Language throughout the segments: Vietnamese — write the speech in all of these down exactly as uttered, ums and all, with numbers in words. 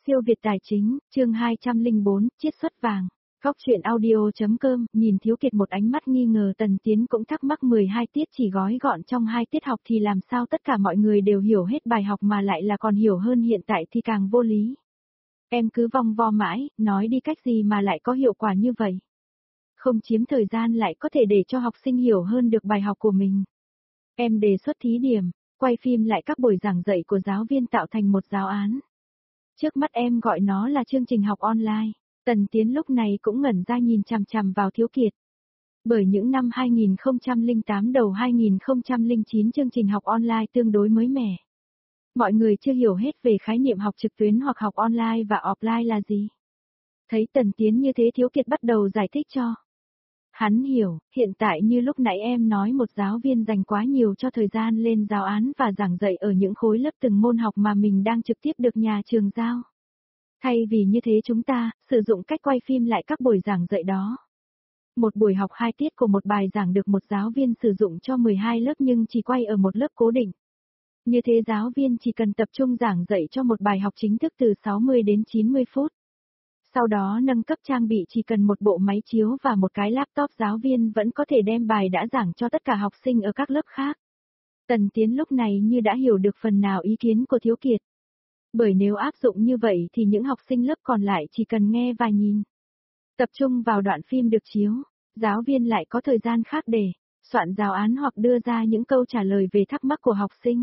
Siêu Việt Tài Chính, chương hai trăm lẻ bốn, chiết xuất vàng. Góc chuyện audio.com, nhìn Thiếu Kiệt một ánh mắt nghi ngờ. Tần Tiến cũng thắc mắc mười hai tiết chỉ gói gọn trong hai tiết học thì làm sao tất cả mọi người đều hiểu hết bài học mà lại là còn hiểu hơn hiện tại thì càng vô lý. Em cứ vòng vo mãi, nói đi cách gì mà lại có hiệu quả như vậy. Không chiếm thời gian lại có thể để cho học sinh hiểu hơn được bài học của mình. Em đề xuất thí điểm, quay phim lại các buổi giảng dạy của giáo viên tạo thành một giáo án. Trước mắt em gọi nó là chương trình học online. Tần Tiến lúc này cũng ngẩn ra nhìn chằm chằm vào Thiếu Kiệt. Bởi những năm hai nghìn không trăm lẻ tám đầu hai nghìn không trăm lẻ chín chương trình học online tương đối mới mẻ. Mọi người chưa hiểu hết về khái niệm học trực tuyến hoặc học online và offline là gì. Thấy Tần Tiến như thế Thiếu Kiệt bắt đầu giải thích cho. Hắn hiểu, hiện tại như lúc nãy em nói một giáo viên dành quá nhiều cho thời gian lên giáo án và giảng dạy ở những khối lớp từng môn học mà mình đang trực tiếp được nhà trường giao. Thay vì như thế chúng ta, sử dụng cách quay phim lại các buổi giảng dạy đó. Một buổi học hai tiết của một bài giảng được một giáo viên sử dụng cho mười hai lớp nhưng chỉ quay ở một lớp cố định. Như thế giáo viên chỉ cần tập trung giảng dạy cho một bài học chính thức từ sáu mươi đến chín mươi phút. Sau đó nâng cấp trang bị chỉ cần một bộ máy chiếu và một cái laptop giáo viên vẫn có thể đem bài đã giảng cho tất cả học sinh ở các lớp khác. Tần Tiến lúc này như đã hiểu được phần nào ý kiến của Thiếu Kiệt. Bởi nếu áp dụng như vậy thì những học sinh lớp còn lại chỉ cần nghe và nhìn. Tập trung vào đoạn phim được chiếu, giáo viên lại có thời gian khác để soạn giáo án hoặc đưa ra những câu trả lời về thắc mắc của học sinh.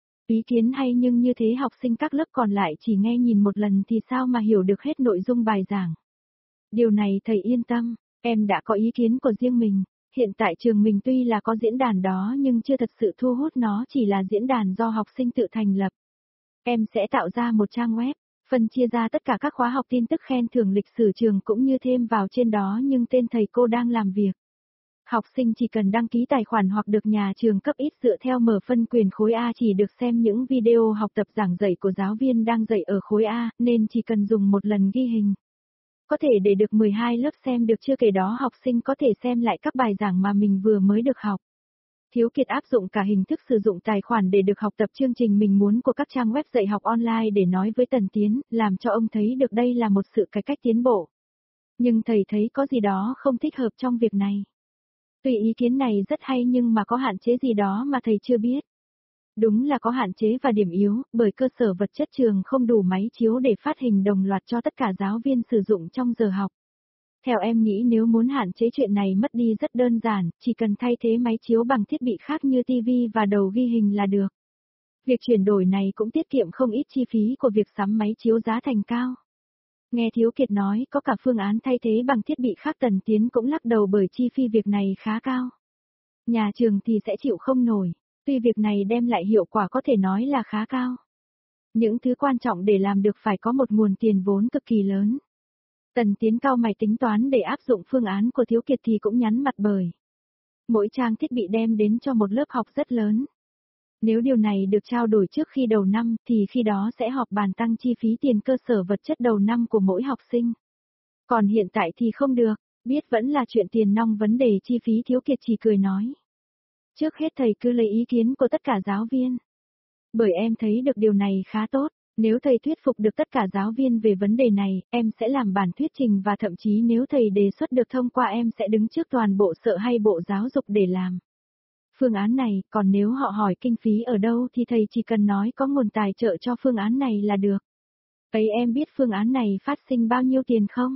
Ý kiến hay nhưng như thế học sinh các lớp còn lại chỉ nghe nhìn một lần thì sao mà hiểu được hết nội dung bài giảng. Điều này thầy yên tâm, em đã có ý kiến của riêng mình, hiện tại trường mình tuy là có diễn đàn đó nhưng chưa thật sự thu hút, nó chỉ là diễn đàn do học sinh tự thành lập. Em sẽ tạo ra một trang web, phân chia ra tất cả các khóa học tin tức khen thưởng lịch sử trường cũng như thêm vào trên đó nhưng tên thầy cô đang làm việc. Học sinh chỉ cần đăng ký tài khoản hoặc được nhà trường cấp ít dựa theo mở phân quyền khối A chỉ được xem những video học tập giảng dạy của giáo viên đang dạy ở khối A, nên chỉ cần dùng một lần ghi hình. Có thể để được mười hai lớp xem được, chưa kể đó học sinh có thể xem lại các bài giảng mà mình vừa mới được học. Thiếu Kiệt áp dụng cả hình thức sử dụng tài khoản để được học tập chương trình mình muốn của các trang web dạy học online để nói với Tần Tiến, làm cho ông thấy được đây là một sự cải cách tiến bộ. Nhưng thầy thấy có gì đó không thích hợp trong việc này. Tuy ý kiến này rất hay nhưng mà có hạn chế gì đó mà thầy chưa biết. Đúng là có hạn chế và điểm yếu, bởi cơ sở vật chất trường không đủ máy chiếu để phát hình đồng loạt cho tất cả giáo viên sử dụng trong giờ học. Theo em nghĩ nếu muốn hạn chế chuyện này mất đi rất đơn giản, chỉ cần thay thế máy chiếu bằng thiết bị khác như tivi và đầu ghi hình là được. Việc chuyển đổi này cũng tiết kiệm không ít chi phí của việc sắm máy chiếu giá thành cao. Nghe Thiếu Kiệt nói có cả phương án thay thế bằng thiết bị khác, Tần Tiến cũng lắc đầu bởi chi phí việc này khá cao. Nhà trường thì sẽ chịu không nổi, tuy việc này đem lại hiệu quả có thể nói là khá cao. Những thứ quan trọng để làm được phải có một nguồn tiền vốn cực kỳ lớn. Tần Tiến cau mày tính toán để áp dụng phương án của Thiếu Kiệt thì cũng nhắn mặt bởi. Mỗi trang thiết bị đem đến cho một lớp học rất lớn. Nếu điều này được trao đổi trước khi đầu năm thì khi đó sẽ họp bàn tăng chi phí tiền cơ sở vật chất đầu năm của mỗi học sinh. Còn hiện tại thì không được, biết vẫn là chuyện tiền nong vấn đề chi phí. Thiếu Kiệt chỉ cười nói. Trước hết thầy cứ lấy ý kiến của tất cả giáo viên. Bởi em thấy được điều này khá tốt, nếu thầy thuyết phục được tất cả giáo viên về vấn đề này, em sẽ làm bản thuyết trình và thậm chí nếu thầy đề xuất được thông qua em sẽ đứng trước toàn bộ sở hay bộ giáo dục để làm phương án này, còn nếu họ hỏi kinh phí ở đâu thì thầy chỉ cần nói có nguồn tài trợ cho phương án này là được. Ấy em biết phương án này phát sinh bao nhiêu tiền không?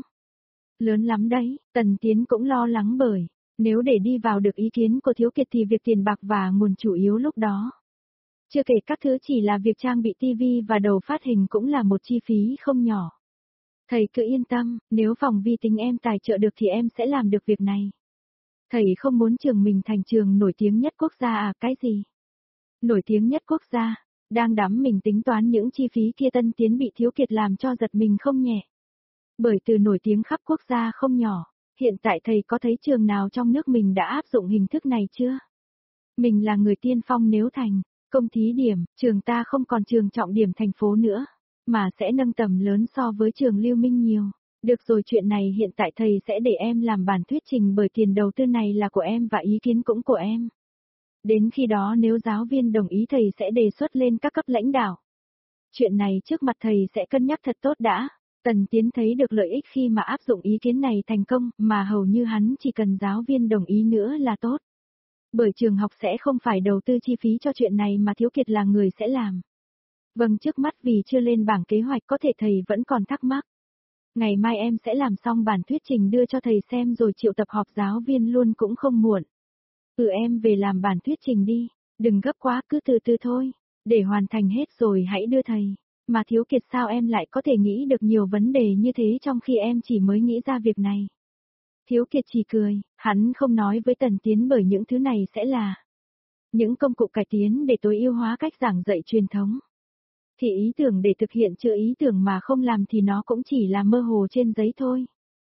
Lớn lắm đấy, Tần Tiến cũng lo lắng bởi, nếu để đi vào được ý kiến của Thiếu Kiệt thì việc tiền bạc và nguồn chủ yếu lúc đó. Chưa kể các thứ chỉ là việc trang bị tivi và đầu phát hình cũng là một chi phí không nhỏ. Thầy cứ yên tâm, nếu phòng vi tính em tài trợ được thì em sẽ làm được việc này. Thầy không muốn trường mình thành trường nổi tiếng nhất quốc gia à, cái gì? Nổi tiếng nhất quốc gia, đang đắm mình tính toán những chi phí kia. Tần Tiến bị Thiếu Kiệt làm cho giật mình không nhẹ. Bởi từ nổi tiếng khắp quốc gia không nhỏ, hiện tại thầy có thấy trường nào trong nước mình đã áp dụng hình thức này chưa? Mình là người tiên phong nếu thành công thí điểm, trường ta không còn trường trọng điểm thành phố nữa, mà sẽ nâng tầm lớn so với trường Lưu Minh nhiều. Được rồi, chuyện này hiện tại thầy sẽ để em làm bản thuyết trình bởi tiền đầu tư này là của em và ý kiến cũng của em. Đến khi đó nếu giáo viên đồng ý thầy sẽ đề xuất lên các cấp lãnh đạo. Chuyện này trước mặt thầy sẽ cân nhắc thật tốt đã. Tần Tiến thấy được lợi ích khi mà áp dụng ý kiến này thành công, mà hầu như hắn chỉ cần giáo viên đồng ý nữa là tốt. Bởi trường học sẽ không phải đầu tư chi phí cho chuyện này mà Thiếu Kiệt là người sẽ làm. Vâng, trước mắt vì chưa lên bảng kế hoạch có thể thầy vẫn còn thắc mắc. Ngày mai em sẽ làm xong bản thuyết trình đưa cho thầy xem rồi triệu tập họp giáo viên luôn cũng không muộn. Ừ, em về làm bản thuyết trình đi, đừng gấp quá, cứ từ từ thôi, để hoàn thành hết rồi hãy đưa thầy. Mà Thiếu Kiệt, sao em lại có thể nghĩ được nhiều vấn đề như thế trong khi em chỉ mới nghĩ ra việc này? Thiếu Kiệt chỉ cười, hắn không nói với Tần Tiến bởi những thứ này sẽ là những công cụ cải tiến để tối ưu hóa cách giảng dạy truyền thống. Thì ý tưởng để thực hiện chưa ý tưởng mà không làm thì nó cũng chỉ là mơ hồ trên giấy thôi.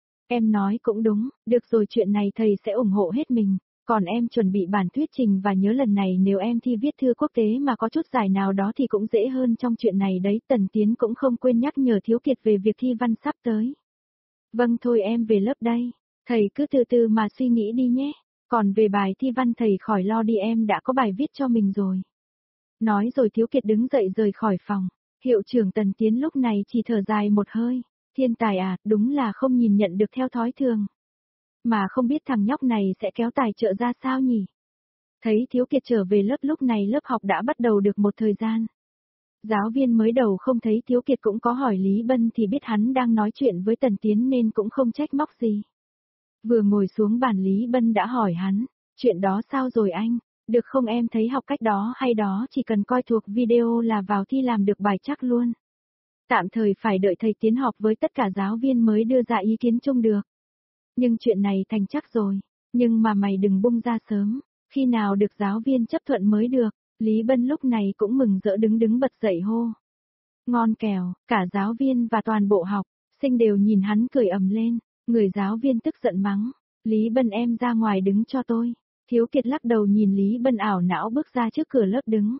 Em nói cũng đúng, được rồi, chuyện này thầy sẽ ủng hộ hết mình. Còn em chuẩn bị bản thuyết trình và nhớ lần này nếu em thi viết thư quốc tế mà có chút giải nào đó thì cũng dễ hơn trong chuyện này đấy. Tần Tiến cũng không quên nhắc nhở Thiếu Kiệt về việc thi văn sắp tới. Vâng, thôi em về lớp đây, thầy cứ từ từ mà suy nghĩ đi nhé. Còn về bài thi văn thầy khỏi lo đi, em đã có bài viết cho mình rồi. Nói rồi Thiếu Kiệt đứng dậy rời khỏi phòng. Hiệu trưởng Tần Tiến lúc này chỉ thở dài một hơi. Thiên tài à, đúng là không nhìn nhận được theo thói thường. Mà không biết thằng nhóc này sẽ kéo tài trợ ra sao nhỉ? Thấy Thiếu Kiệt trở về lớp, lúc này lớp học đã bắt đầu được một thời gian. Giáo viên mới đầu không thấy Thiếu Kiệt cũng có hỏi Lý Bân thì biết hắn đang nói chuyện với Tần Tiến nên cũng không trách móc gì. Vừa ngồi xuống bàn Lý Bân đã hỏi hắn, chuyện đó sao rồi anh? Được không, em thấy học cách đó hay đó, chỉ cần coi thuộc video là vào thi làm được bài chắc luôn. Tạm thời phải đợi thầy Tiến họp với tất cả giáo viên mới đưa ra ý kiến chung được. Nhưng chuyện này thành chắc rồi, nhưng mà mày đừng bung ra sớm, khi nào được giáo viên chấp thuận mới được. Lý Bân lúc này cũng mừng rỡ đứng đứng bật dậy hô. Ngon kèo, cả giáo viên và toàn bộ học sinh đều nhìn hắn cười ầm lên, người giáo viên tức giận mắng. Lý Bân, em ra ngoài đứng cho tôi. Thiếu Kiệt lắc đầu nhìn Lý Bân ảo não bước ra trước cửa lớp đứng.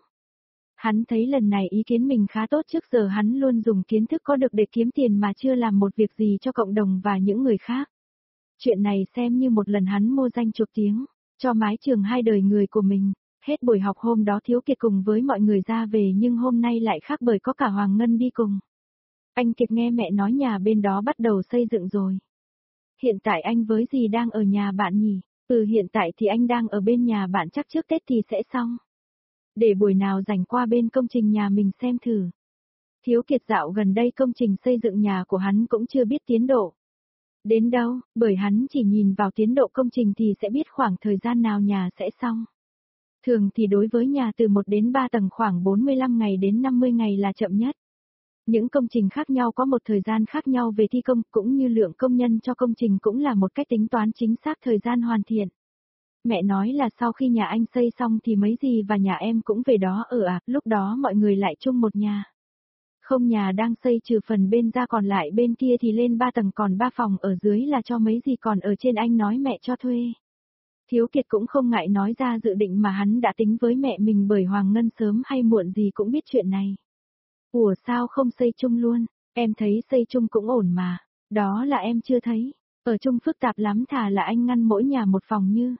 Hắn thấy lần này ý kiến mình khá tốt, trước giờ hắn luôn dùng kiến thức có được để kiếm tiền mà chưa làm một việc gì cho cộng đồng và những người khác. Chuyện này xem như một lần hắn mua danh chục tiếng, cho mái trường hai đời người của mình. Hết buổi học hôm đó Thiếu Kiệt cùng với mọi người ra về, nhưng hôm nay lại khác bởi có cả Hoàng Ngân đi cùng. Anh Kiệt nghe mẹ nói nhà bên đó bắt đầu xây dựng rồi. Hiện tại anh với dì đang ở nhà bạn nhỉ? Ừ, hiện tại thì anh đang ở bên nhà bạn, chắc trước Tết thì sẽ xong. Để buổi nào rảnh qua bên công trình nhà mình xem thử. Thiếu Kiệt dạo gần đây công trình xây dựng nhà của hắn cũng chưa biết tiến độ đến đâu, bởi hắn chỉ nhìn vào tiến độ công trình thì sẽ biết khoảng thời gian nào nhà sẽ xong. Thường thì đối với nhà từ một đến ba tầng khoảng bốn mươi lăm ngày đến năm mươi ngày là chậm nhất. Những công trình khác nhau có một thời gian khác nhau về thi công, cũng như lượng công nhân cho công trình cũng là một cách tính toán chính xác thời gian hoàn thiện. Mẹ nói là sau khi nhà anh xây xong thì mấy dì và nhà em cũng về đó ở à, lúc đó mọi người lại chung một nhà. Không, nhà đang xây trừ phần bên ra, còn lại bên kia thì lên ba tầng, còn ba phòng ở dưới là cho mấy dì, còn ở trên anh nói mẹ cho thuê. Thiếu Kiệt cũng không ngại nói ra dự định mà hắn đã tính với mẹ mình, bởi Hoàng Ngân sớm hay muộn gì cũng biết chuyện này. Ủa sao không xây chung luôn, em thấy xây chung cũng ổn mà. Đó là em chưa thấy, ở chung phức tạp lắm, thà là anh ngăn mỗi nhà một phòng như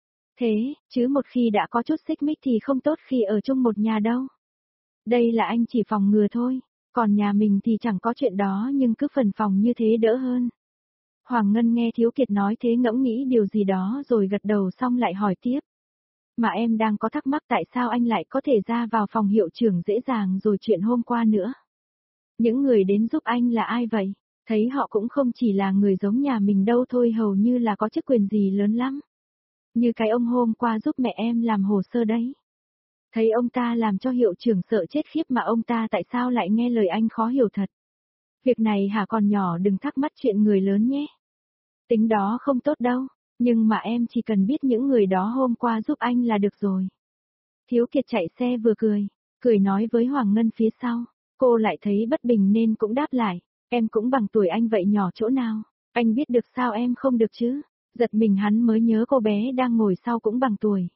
thế, chứ một khi đã có chút xích mích thì không tốt khi ở chung một nhà đâu. Đây là anh chỉ phòng ngừa thôi, còn nhà mình thì chẳng có chuyện đó, nhưng cứ phần phòng như thế đỡ hơn. Hoàng Ngân nghe Thiếu Kiệt nói thế ngẫm nghĩ điều gì đó rồi gật đầu, xong lại hỏi tiếp. Mà em đang có thắc mắc tại sao anh lại có thể ra vào phòng hiệu trưởng dễ dàng, rồi chuyện hôm qua nữa. Những người đến giúp anh là ai vậy? Thấy họ cũng không chỉ là người giống nhà mình đâu thôi, hầu như là có chức quyền gì lớn lắm. Như cái ông hôm qua giúp mẹ em làm hồ sơ đấy. Thấy ông ta làm cho hiệu trưởng sợ chết khiếp, mà ông ta tại sao lại nghe lời anh khó hiểu thật. Việc này hả, còn nhỏ đừng thắc mắc chuyện người lớn nhé. Tính đó không tốt đâu, nhưng mà em chỉ cần biết những người đó hôm qua giúp anh là được rồi. Thiếu Kiệt chạy xe vừa cười, cười nói với Hoàng Ngân phía sau. Cô lại thấy bất bình nên cũng đáp lại, em cũng bằng tuổi anh vậy, nhỏ chỗ nào, anh biết được sao em không được chứ. Giật mình hắn mới nhớ cô bé đang ngồi sau cũng bằng tuổi.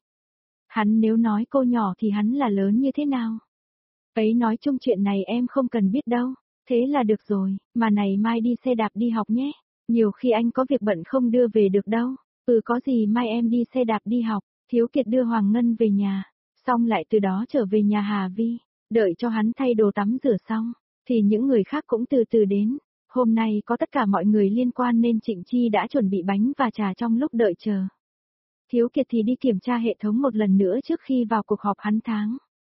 Hắn nếu nói cô nhỏ thì hắn là lớn như thế nào? Ấy, nói chung chuyện này em không cần biết đâu, thế là được rồi, mà này mai đi xe đạp đi học nhé, nhiều khi anh có việc bận không đưa về được đâu. Ừ, có gì mai em đi xe đạp đi học. Thiếu Kiệt đưa Hoàng Ngân về nhà, xong lại từ đó trở về nhà Hà Vi. Đợi cho hắn thay đồ tắm rửa xong, thì những người khác cũng từ từ đến. Hôm nay có tất cả mọi người liên quan nên Trịnh Chi đã chuẩn bị bánh và trà trong lúc đợi chờ. Thiếu Kiệt thì đi kiểm tra hệ thống một lần nữa trước khi vào cuộc họp hắn tháng.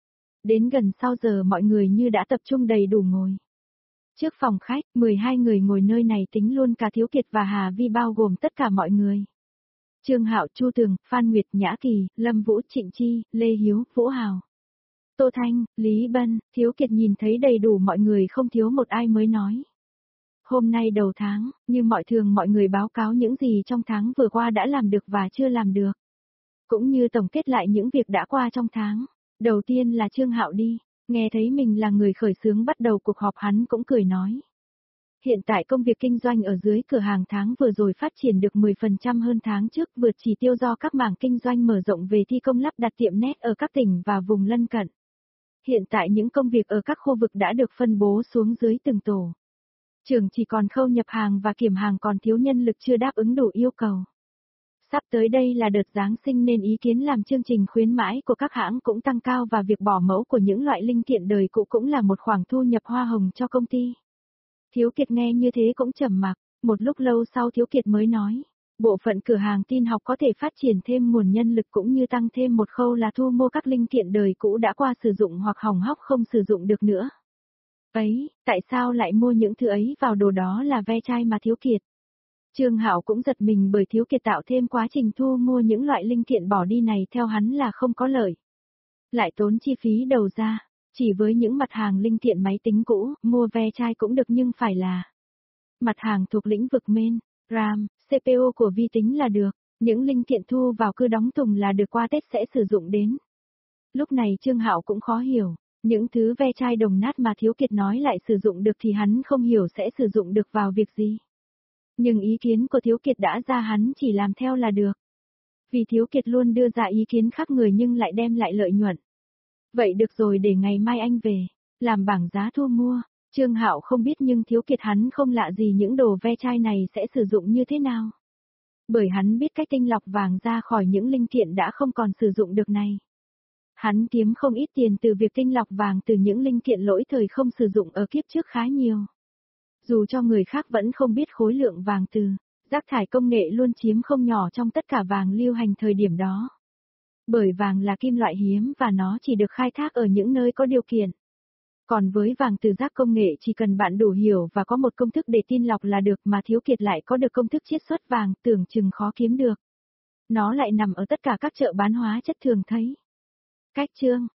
Đến gần sau giờ mọi người như đã tập trung đầy đủ ngồi. Trước phòng khách, mười hai người ngồi nơi này tính luôn cả Thiếu Kiệt và Hà Vi bao gồm tất cả mọi người. Trương Hạo, Chu Tường, Phan Nguyệt, Nhã Kỳ, Lâm Vũ, Trịnh Chi, Lê Hiếu, Vũ Hào, Tô Thanh, Lý Bân, Thiếu Kiệt nhìn thấy đầy đủ mọi người không thiếu một ai mới nói. Hôm nay đầu tháng, như mọi thường mọi người báo cáo những gì trong tháng vừa qua đã làm được và chưa làm được. Cũng như tổng kết lại những việc đã qua trong tháng. Đầu tiên là Trương Hạo đi, nghe thấy mình là người khởi xướng bắt đầu cuộc họp hắn cũng cười nói. Hiện tại công việc kinh doanh ở dưới cửa hàng tháng vừa rồi phát triển được mười phần trăm hơn tháng trước, vượt chỉ tiêu do các mảng kinh doanh mở rộng về thi công lắp đặt tiệm nét ở các tỉnh và vùng lân cận. Hiện tại những công việc ở các khu vực đã được phân bố xuống dưới từng tổ. Trường chỉ còn khâu nhập hàng và kiểm hàng còn thiếu nhân lực chưa đáp ứng đủ yêu cầu. Sắp tới đây là đợt Giáng sinh nên ý kiến làm chương trình khuyến mãi của các hãng cũng tăng cao và việc bỏ mẫu của những loại linh kiện đời cũ cũng là một khoản thu nhập hoa hồng cho công ty. Thiếu Kiệt nghe như thế cũng trầm mặc, một lúc lâu sau Thiếu Kiệt mới nói, bộ phận cửa hàng tin học có thể phát triển thêm nguồn nhân lực cũng như tăng thêm một khâu là thu mua các linh kiện đời cũ đã qua sử dụng hoặc hỏng hóc không sử dụng được nữa. Ấy, tại sao lại mua những thứ ấy vào đồ đó là ve chai mà Thiếu Kiệt? Trương Hạo cũng giật mình bởi Thiếu Kiệt tạo thêm quá trình thu mua những loại linh kiện bỏ đi này theo hắn là không có lợi. Lại tốn chi phí đầu ra, chỉ với những mặt hàng linh kiện máy tính cũ, mua ve chai cũng được nhưng phải là mặt hàng thuộc lĩnh vực main, RAM, xê pê u của vi tính là được, những linh kiện thu vào cứ đóng thùng là được qua Tết sẽ sử dụng đến. Lúc này Trương Hạo cũng khó hiểu, những thứ ve chai đồng nát mà Thiếu Kiệt nói lại sử dụng được thì hắn không hiểu sẽ sử dụng được vào việc gì. Nhưng ý kiến của Thiếu Kiệt đã ra hắn chỉ làm theo là được. Vì Thiếu Kiệt luôn đưa ra ý kiến khác người nhưng lại đem lại lợi nhuận. Vậy được rồi, để ngày mai anh về, làm bảng giá thu mua. Trương Hạo không biết nhưng Thiếu Kiệt hắn không lạ gì những đồ ve chai này sẽ sử dụng như thế nào. Bởi hắn biết cách tinh lọc vàng ra khỏi những linh kiện đã không còn sử dụng được này. Hắn kiếm không ít tiền từ việc tinh lọc vàng từ những linh kiện lỗi thời không sử dụng ở kiếp trước khá nhiều. Dù cho người khác vẫn không biết khối lượng vàng từ, rác thải công nghệ luôn chiếm không nhỏ trong tất cả vàng lưu hành thời điểm đó. Bởi vàng là kim loại hiếm và nó chỉ được khai thác ở những nơi có điều kiện. Còn với vàng từ rác công nghệ chỉ cần bạn đủ hiểu và có một công thức để tin lọc là được, mà Thiếu Kiệt lại có được công thức chiết xuất vàng tưởng chừng khó kiếm được. Nó lại nằm ở tất cả các chợ bán hóa chất thường thấy. Cách chương